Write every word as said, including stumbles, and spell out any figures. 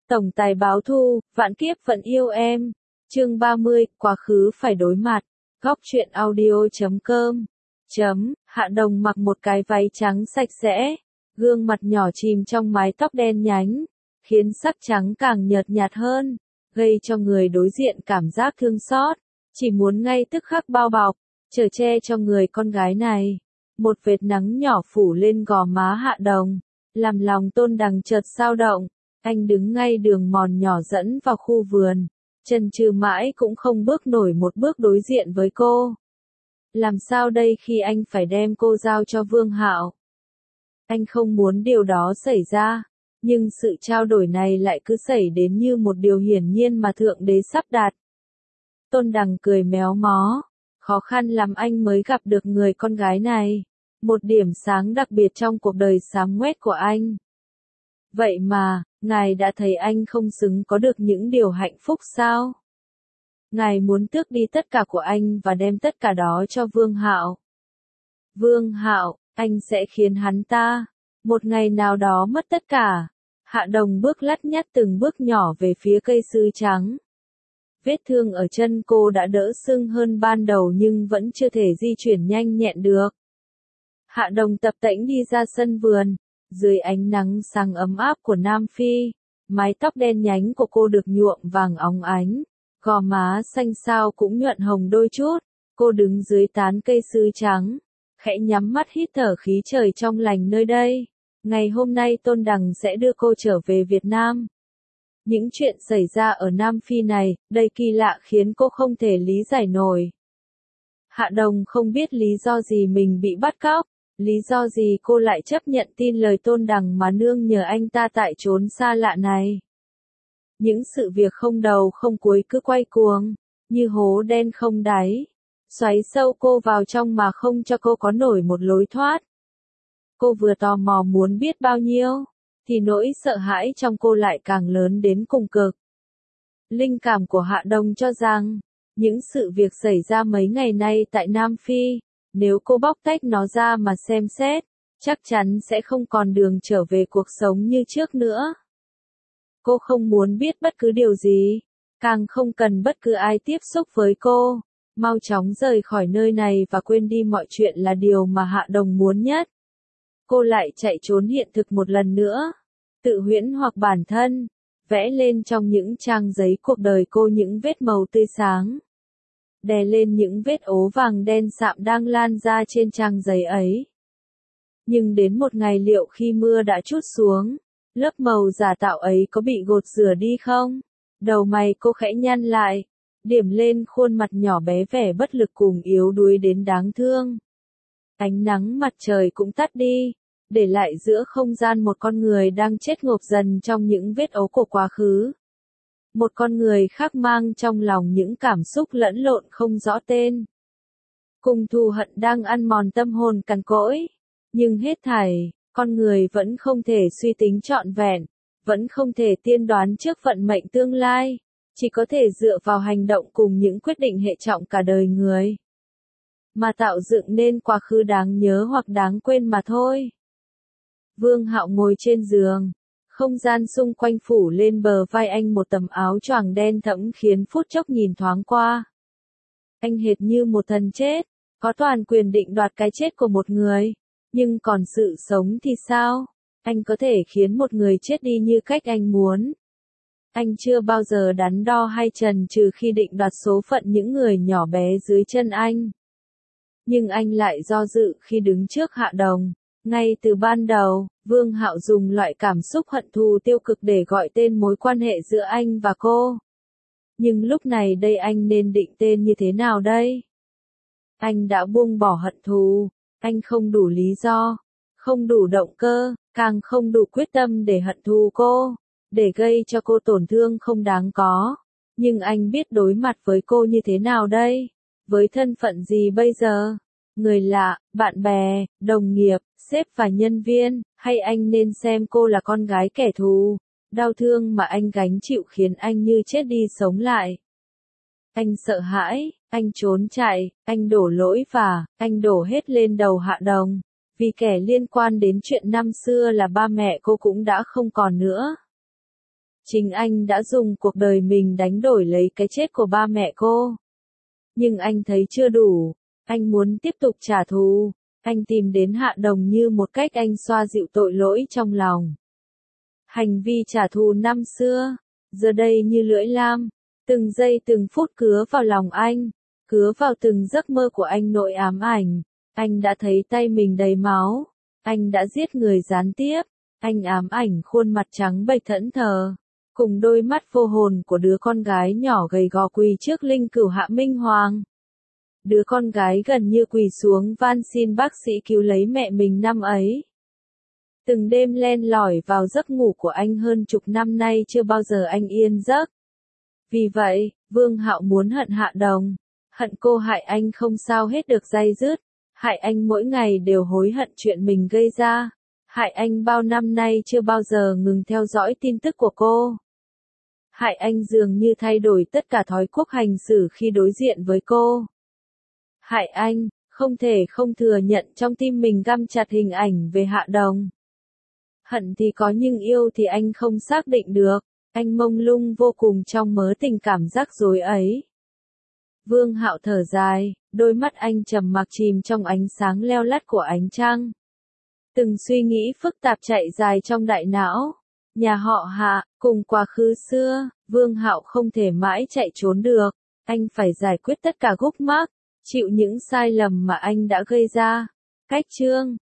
Tổng tài báo thù, vạn kiếp vẫn yêu em. Chương ba mươi, quá khứ phải đối mặt. Góc truyện audio chấm com. Chấm, Hạ Đồng mặc một cái váy trắng sạch sẽ, gương mặt nhỏ chìm trong mái tóc đen nhánh, khiến sắc trắng càng nhợt nhạt hơn, gây cho người đối diện cảm giác thương xót, chỉ muốn ngay tức khắc bao bọc, chở che cho người con gái này. Một vệt nắng nhỏ phủ lên gò má Hạ Đồng, làm lòng Tôn Đằng chợt xao động. Anh đứng ngay đường mòn nhỏ dẫn vào khu vườn, chần chừ mãi cũng không bước nổi một bước đối diện với cô. Làm sao đây khi anh phải đem cô giao cho Vương Hạo? Anh không muốn điều đó xảy ra, nhưng sự trao đổi này lại cứ xảy đến như một điều hiển nhiên mà Thượng Đế sắp đặt. Tôn Đằng cười méo mó, khó khăn lắm anh mới gặp được người con gái này, một điểm sáng đặc biệt trong cuộc đời xám ngoét của anh. Vậy mà, ngài đã thấy anh không xứng có được những điều hạnh phúc sao? Ngài muốn tước đi tất cả của anh và đem tất cả đó cho Vương Hạo. Vương Hạo, anh sẽ khiến hắn ta, một ngày nào đó mất tất cả. Hạ Đồng bước lắt nhắt từng bước nhỏ về phía cây sứ trắng. Vết thương ở chân cô đã đỡ sưng hơn ban đầu nhưng vẫn chưa thể di chuyển nhanh nhẹn được. Hạ Đồng tập tễnh đi ra sân vườn. Dưới ánh nắng sáng ấm áp của Nam Phi, mái tóc đen nhánh của cô được nhuộm vàng óng ánh, gò má xanh xao cũng nhuận hồng đôi chút. Cô đứng dưới tán cây sứ trắng, khẽ nhắm mắt hít thở khí trời trong lành nơi đây. Ngày hôm nay Tôn Đằng sẽ đưa cô trở về Việt Nam. Những chuyện xảy ra ở Nam Phi này, đầy kỳ lạ khiến cô không thể lý giải nổi. Hạ Đồng không biết lý do gì mình bị bắt cóc. Lý do gì cô lại chấp nhận tin lời Tôn Đằng mà nương nhờ anh ta tại chốn xa lạ này? Những sự việc không đầu không cuối cứ quay cuồng, như hố đen không đáy, xoáy sâu cô vào trong mà không cho cô có nổi một lối thoát. Cô vừa tò mò muốn biết bao nhiêu, thì nỗi sợ hãi trong cô lại càng lớn đến cùng cực. Linh cảm của Hạ Đồng cho rằng, những sự việc xảy ra mấy ngày nay tại Nam Phi, nếu cô bóc tách nó ra mà xem xét, chắc chắn sẽ không còn đường trở về cuộc sống như trước nữa. Cô không muốn biết bất cứ điều gì, càng không cần bất cứ ai tiếp xúc với cô. Mau chóng rời khỏi nơi này và quên đi mọi chuyện là điều mà Hạ Đồng muốn nhất. Cô lại chạy trốn hiện thực một lần nữa, tự huyễn hoặc bản thân, vẽ lên trong những trang giấy cuộc đời cô những vết màu tươi sáng. Đè lên những vết ố vàng đen sạm đang lan ra trên trang giấy ấy. Nhưng đến một ngày liệu khi mưa đã trút xuống, lớp màu giả tạo ấy có bị gột rửa đi không? Đầu mày cô khẽ nhăn lại, điểm lên khuôn mặt nhỏ bé vẻ bất lực cùng yếu đuối đến đáng thương. Ánh nắng mặt trời cũng tắt đi, để lại giữa không gian một con người đang chết ngộp dần trong những vết ố của quá khứ. Một con người khác mang trong lòng những cảm xúc lẫn lộn không rõ tên. Cùng thù hận đang ăn mòn tâm hồn cằn cỗi. Nhưng hết thảy, con người vẫn không thể suy tính trọn vẹn, vẫn không thể tiên đoán trước vận mệnh tương lai, chỉ có thể dựa vào hành động cùng những quyết định hệ trọng cả đời người. Mà tạo dựng nên quá khứ đáng nhớ hoặc đáng quên mà thôi. Vương Hạo ngồi trên giường. Không gian xung quanh phủ lên bờ vai anh một tấm áo choàng đen thẫm khiến phút chốc nhìn thoáng qua. Anh hệt như một thần chết, có toàn quyền định đoạt cái chết của một người. Nhưng còn sự sống thì sao? Anh có thể khiến một người chết đi như cách anh muốn. Anh chưa bao giờ đắn đo hay chần chừ khi định đoạt số phận những người nhỏ bé dưới chân anh. Nhưng anh lại do dự khi đứng trước Hạ Đồng. Ngay từ ban đầu, Vương Hạo dùng loại cảm xúc hận thù tiêu cực để gọi tên mối quan hệ giữa anh và cô. Nhưng lúc này đây anh nên định tên như thế nào đây? Anh đã buông bỏ hận thù, anh không đủ lý do, không đủ động cơ, càng không đủ quyết tâm để hận thù cô, để gây cho cô tổn thương không đáng có. Nhưng anh biết đối mặt với cô như thế nào đây? Với thân phận gì bây giờ? Người lạ, bạn bè, đồng nghiệp, sếp và nhân viên, hay anh nên xem cô là con gái kẻ thù? Đau thương mà anh gánh chịu khiến anh như chết đi sống lại. Anh sợ hãi, anh trốn chạy, anh đổ lỗi và, anh đổ hết lên đầu Hạ Đồng. Vì kẻ liên quan đến chuyện năm xưa là ba mẹ cô cũng đã không còn nữa. Chính anh đã dùng cuộc đời mình đánh đổi lấy cái chết của ba mẹ cô. Nhưng anh thấy chưa đủ, anh muốn tiếp tục trả thù. Anh tìm đến Hạ Đồng như một cách anh xoa dịu tội lỗi trong lòng. Hành vi trả thù năm xưa, giờ đây như lưỡi lam, từng giây từng phút cứa vào lòng anh, cứa vào từng giấc mơ của anh nỗi ám ảnh. Anh đã thấy tay mình đầy máu, anh đã giết người gián tiếp, anh ám ảnh khuôn mặt trắng bệch thẫn thờ, cùng đôi mắt vô hồn của đứa con gái nhỏ gầy gò quỳ trước linh cửu Hạ Minh Hoàng. Đứa con gái gần như quỳ xuống van xin bác sĩ cứu lấy mẹ mình năm ấy. Từng đêm len lỏi vào giấc ngủ của anh hơn chục năm nay chưa bao giờ anh yên giấc. Vì vậy, Vương Hạo muốn hận Hạ Đồng, hận cô hại anh không sao hết được day dứt, hại anh mỗi ngày đều hối hận chuyện mình gây ra, hại anh bao năm nay chưa bao giờ ngừng theo dõi tin tức của cô. Hại anh dường như thay đổi tất cả thói quốc hành xử khi đối diện với cô. Hại anh, không thể không thừa nhận trong tim mình găm chặt hình ảnh về Hạ Đồng. Hận thì có nhưng yêu thì anh không xác định được, anh mông lung vô cùng trong mớ tình cảm rắc rối ấy. Vương Hạo thở dài, đôi mắt anh trầm mặc chìm trong ánh sáng leo lắt của ánh trăng. Từng suy nghĩ phức tạp chạy dài trong đại não. Nhà họ Hạ, cùng quá khứ xưa, Vương Hạo không thể mãi chạy trốn được, anh phải giải quyết tất cả gút mắc, chịu những sai lầm mà anh đã gây ra. Cách chương